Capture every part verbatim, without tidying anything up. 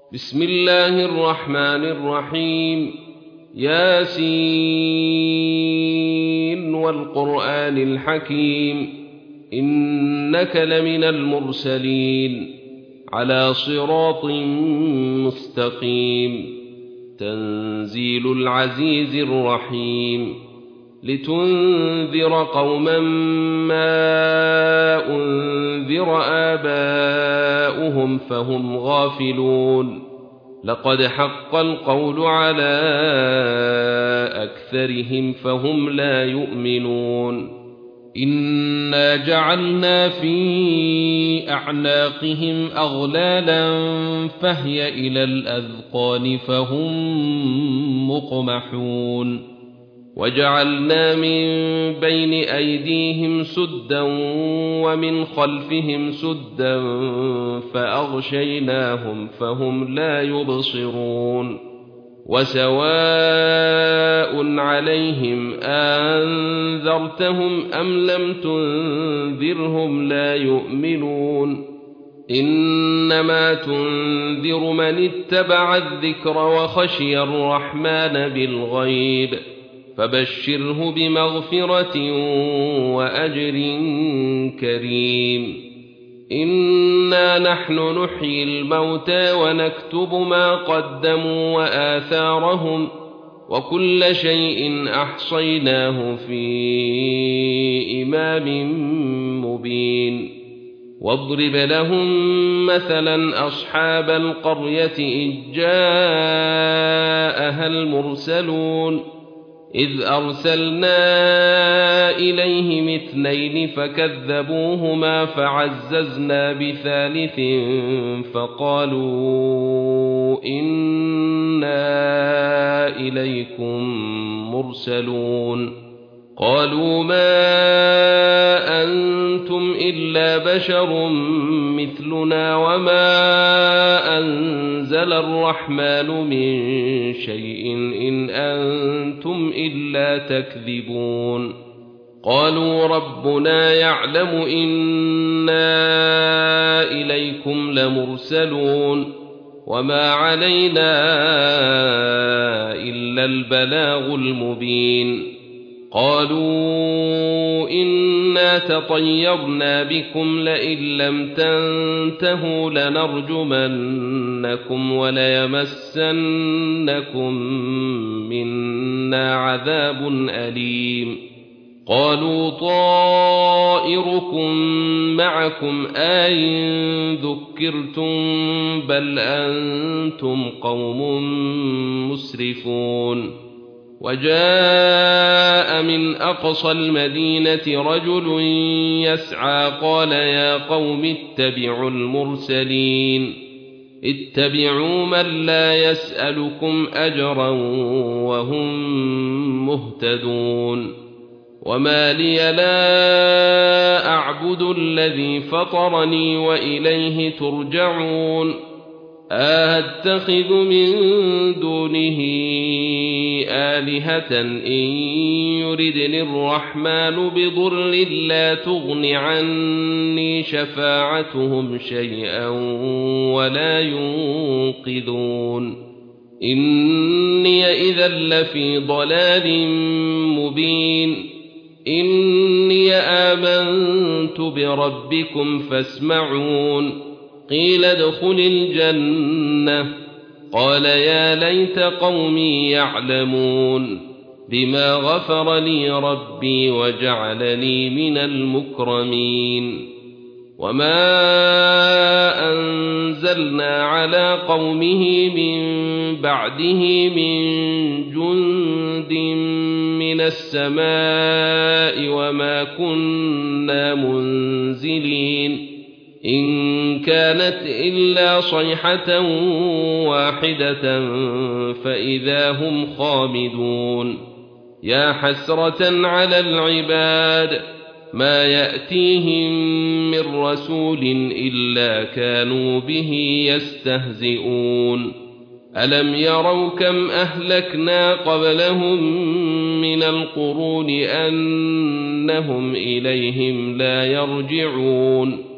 بسم الله الرحمن الرحيم. ياسين والقرآن الحكيم إنك لمن المرسلين على صراط مستقيم. تنزيل العزيز الرحيم لتنذر قوما ما أنذر آباؤهم فهم غافلون. لقد حق القول على أكثرهم فهم لا يؤمنون. إنا جعلنا في أعناقهم أغلالا فهي إلى الأذقان فهم مقمحون. وجعلنا من بين أيديهم سدا ومن خلفهم سدا فأغشيناهم فهم لا يبصرون. وسواء عليهم أنذرتهم أم لم تنذرهم لا يؤمنون. إنما تنذر من اتبع الذكر وخشي الرحمن بالغيب فبشره بمغفرة وأجر كريم. إنا نحن نحيي الموتى ونكتب ما قدموا وآثارهم وكل شيء أحصيناه في إمام مبين. واضرب لهم مثلا أصحاب القرية إذ جاءها المرسلون إذ أرسلنا إليهم اثنين فكذبوهما فعززنا بثالث فقالوا إنا إليكم مرسلون. قالوا ما أنتم إلا بشر مثلنا وما أنزل الرحمن من شيء إن أنتم إلا تكذبون. قالوا ربنا يعلم إنا إليكم لمرسلون وما علينا إلا البلاغ المبين. قالوا إنا تطيرنا بكم لئن لم تنتهوا لنرجمنكم وليمسنكم منا عذاب أليم. قالوا طائركم معكم أئن ذكرتم بل أنتم قوم مسرفون. وجاء من أقصى المدينة رجل يسعى قال يا قوم اتبعوا المرسلين اتبعوا من لا يسألكم أجرا وهم مهتدون. وما لي لا أعبد الذي فطرني وإليه ترجعون. أتخذ من دونه آلهة إن يردني الرحمن بضر لا تغن عني شفاعتهم شيئا ولا ينقذون. إني إذا لفي ضلال مبين. إني آمنت بربكم فاسمعون. قيل ادخل الجنة قال يا ليت قومي يعلمون بما غفر لي ربي وجعلني من المكرمين. وما أنزلنا على قومه من بعده من جند من السماء وما كنا منزلين إن كانت إلا صيحة واحدة فإذا هم خامدون. يا حسرة على العباد ما يأتيهم من رسول إلا كانوا به يستهزئون. ألم يروا كم أهلكنا قبلهم من القرون أنهم إليهم لا يرجعون.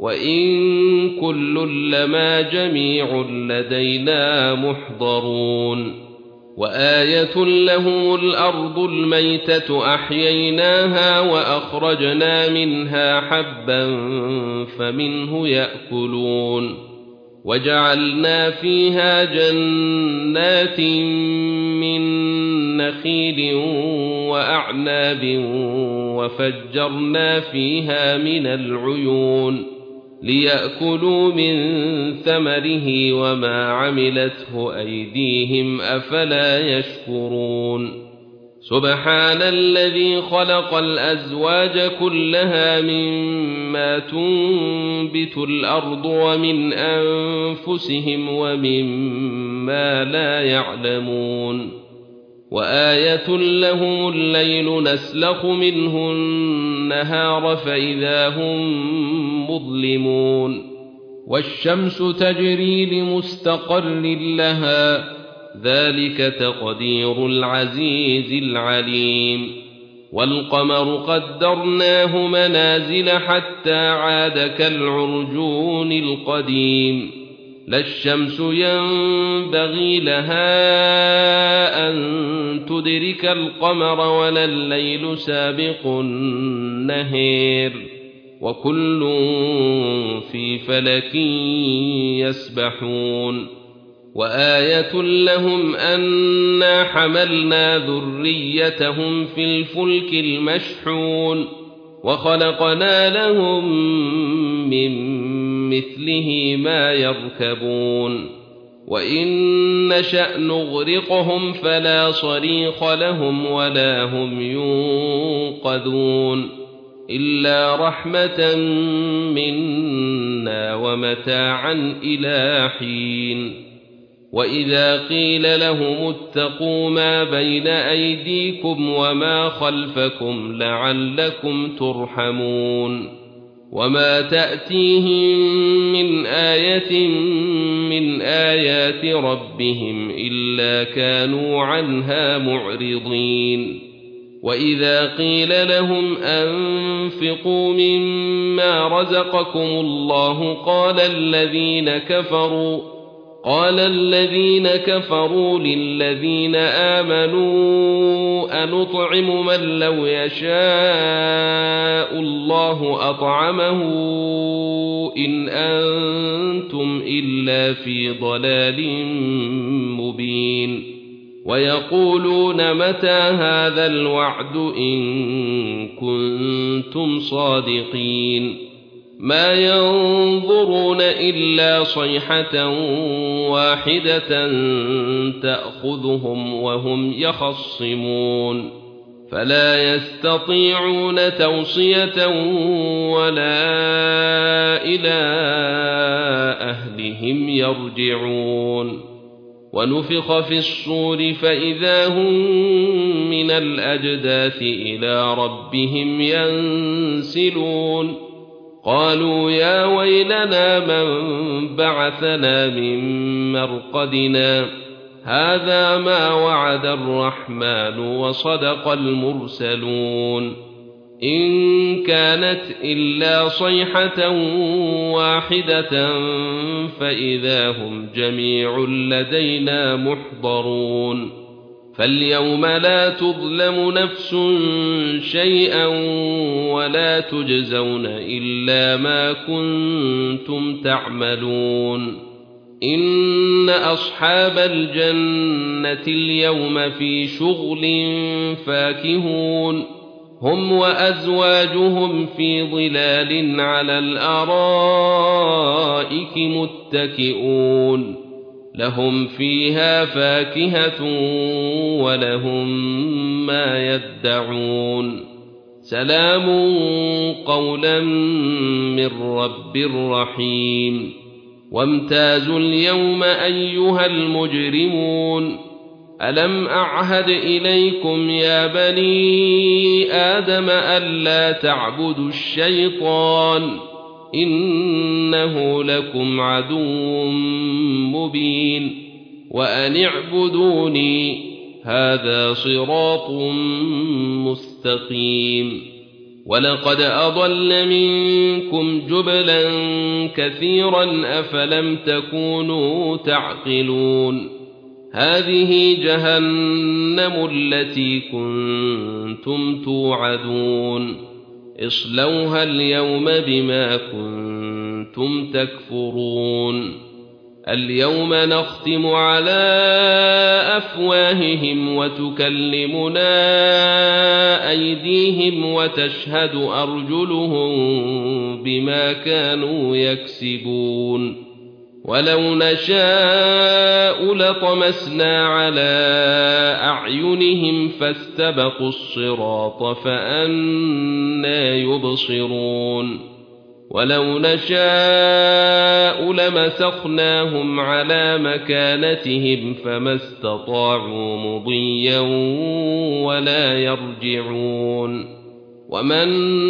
وإن كل لما جميع لدينا محضرون وآية لهم الأرض الميتة أحييناها وأخرجنا منها حبا فمنه يأكلون وجعلنا فيها جنات من نخيل وأعناب وفجرنا فيها من العيون ليأكلوا من ثمره وما عملته أيديهم أفلا يشكرون سبحان الذي خلق الأزواج كلها مما تنبت الأرض ومن أنفسهم ومما لا يعلمون وآية لهم الليل نسلخ منه النهار فإذا هم مظلمون والشمس تجري لمستقر لها ذلك تقدير العزيز العليم والقمر قدرناه منازل حتى عاد كالعرجون القديم لا الشمس ينبغي لها أن تدرك القمر ولا الليل سابق النهار وكل في فلك يسبحون وآية لهم أنا حملنا ذريتهم في الفلك المشحون وخلقنا لهم من مثله ما يركبون وإن نشأ نغرقهم فلا صريخ لهم ولا هم ينقذون إلا رحمة منا ومتاعا إلى حين وإذا قيل لهم اتقوا ما بين أيديكم وما خلفكم لعلكم ترحمون وما تأتيهم من آية من آيات ربهم إلا كانوا عنها معرضين وإذا قيل لهم أنفقوا مما رزقكم الله قال الذين كفروا قال الذين كفروا للذين آمنوا أنطعم من لو يشاء الله أطعمه إن أنتم إلا في ضلال مبين ويقولون متى هذا الوعد إن كنتم صادقين ما ينظرون إلا صيحة واحدة تأخذهم وهم يخصمون فلا يستطيعون توصية ولا إلى أهلهم يرجعون ونفخ في الصور فإذا هم من الأجداث إلى ربهم ينسلون قالوا يا ويلنا من بعثنا من مرقدنا هذا ما وعد الرحمن وصدق المرسلون إن كانت إلا صيحة واحدة فإذا هم جميع لدينا محضرون فاليوم لا تظلم نفس شيئا ولا تجزون إلا ما كنتم تعملون إن أصحاب الجنة اليوم في شغل فاكهون هم وأزواجهم في ظلال على الأرائك متكئون لهم فيها فاكهة ولهم ما يدعون سلام قولا من رب رحيم وامتازوا اليوم أيها المجرمون ألم أعهد إليكم يا بني آدم ألا تعبدوا الشيطان إنه لكم عدو مبين وأن اعبدوني هذا صراط مستقيم ولقد أضل منكم جبلا كثيرا أفلم تكونوا تعقلون هذه جهنم التي كنتم توعدون اصلوها اليوم بما كنتم تكفرون اليوم نختم على أفواههم وتكلمنا أيديهم وتشهد أرجلهم بما كانوا يكسبون ولو نشاء لطمسنا على أعينهم فاستبقوا الصراط فأنى يبصرون ولو نشاء لمسخناهم على مكانتهم فما استطاعوا مضيا ولا يرجعون ومن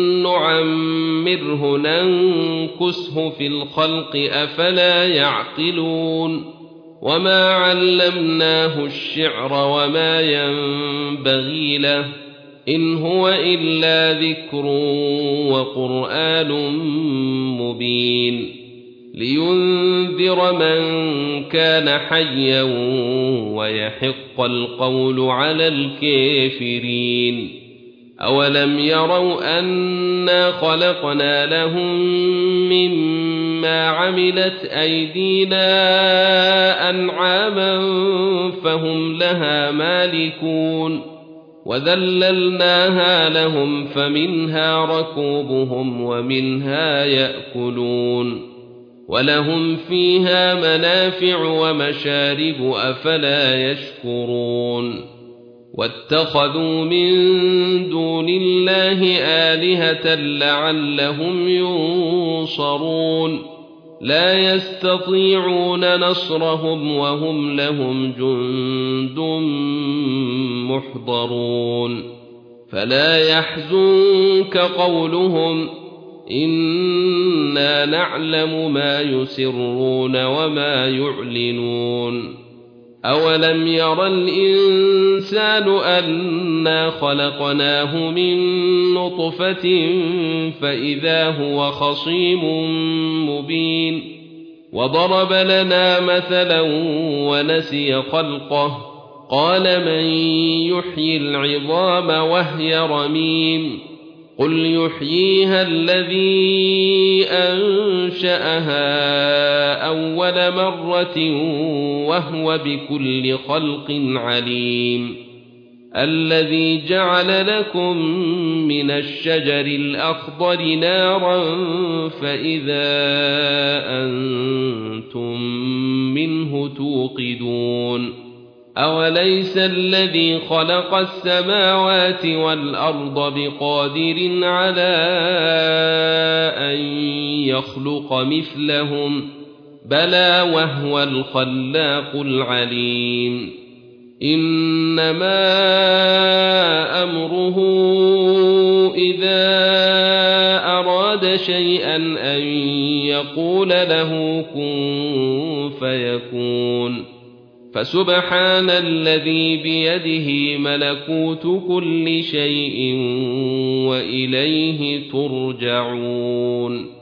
نعمره ننكسه في الخلق أفلا يعقلون وما علمناه الشعر وما ينبغي له إن هو إلا ذكر وقرآن مبين لينذر من كان حيا ويحق القول على الكافرين أولم يروا أنا خلقنا لهم مما عملت أيدينا أنعاما فهم لها مالكون وذللناها لهم فمنها ركوبهم ومنها يأكلون ولهم فيها منافع ومشارب أفلا يشكرون واتخذوا من دون الله آلهة لعلهم ينصرون لا يستطيعون نصرهم وهم لهم جند محضرون فلا يحزنك قولهم إنا نعلم ما يسرون وما يعلنون أولم ير الإنسان أنا خلقناه من نطفة فإذا هو خصيم مبين وضرب لنا مثلا ونسي خلقه قال من يحيي العظام وهي رميم قل يحييها الذي أنشأها أول مرة وهو بكل خلق عليم الذي جعل لكم من الشجر الأخضر نارا فإذا أنتم منه توقدون أوليس الذي خلق السماوات والأرض بقادر على أن يخلق مثلهم بلى وهو الخلاق العليم إنما أمره إذا أراد شيئا أن يقول له كن فيكون فسبحان الذي بيده ملكوت كل شيء وإليه ترجعون